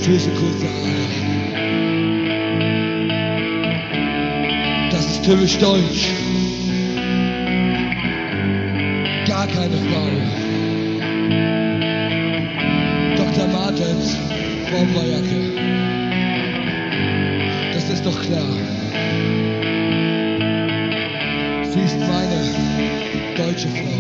Füße kurz an. Das ist typisch deutsch. Gar keine Frage. Dr. Martens, Bomberjacke. Das ist doch klar. Sie ist meine deutsche Frau.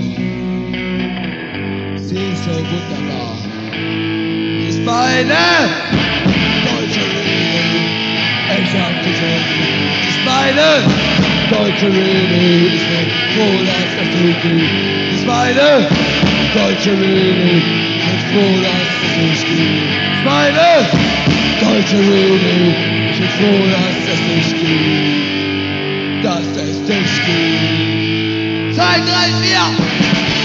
Sie ist so wunderbar. Sie ist meine deutsche Rede. Ich hab gesagt, sie ist meine deutsche Rede. Ich bin froh, dass das so geht. Sie ist meine deutsche Rede. Ich bin froh, dass das so geht. Sie ist meine deutsche Rede. Ich bin froh, dass das nicht geht. Dass es nicht geht. 2, 3, 4!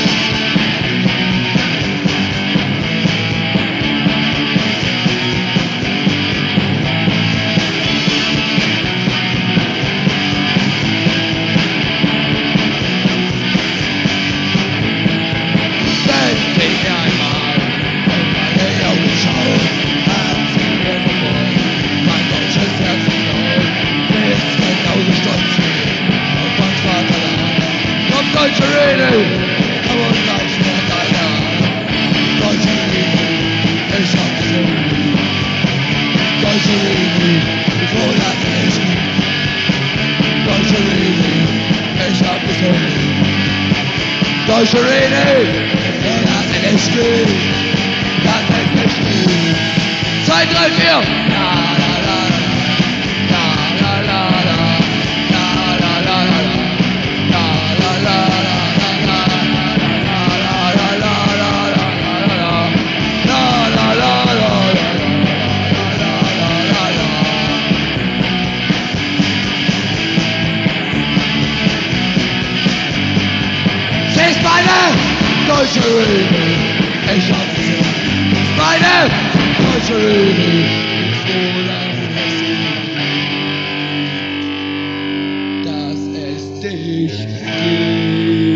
Deutsche Rede, aber gleich mehr deiner. Deutsche Rede, ich hab gesehen. Deutsche Rede, bevor das nicht geht. Deutsche Rede, ich hab gesehen. Deutsche Rede, bevor das nicht geht. Das ist nicht gut. 2, 3, 4! La la la la la la la la la la la la. Deutsche Rede, ich hab gesehen. Meine deutsche Rede, dass es dich gibt.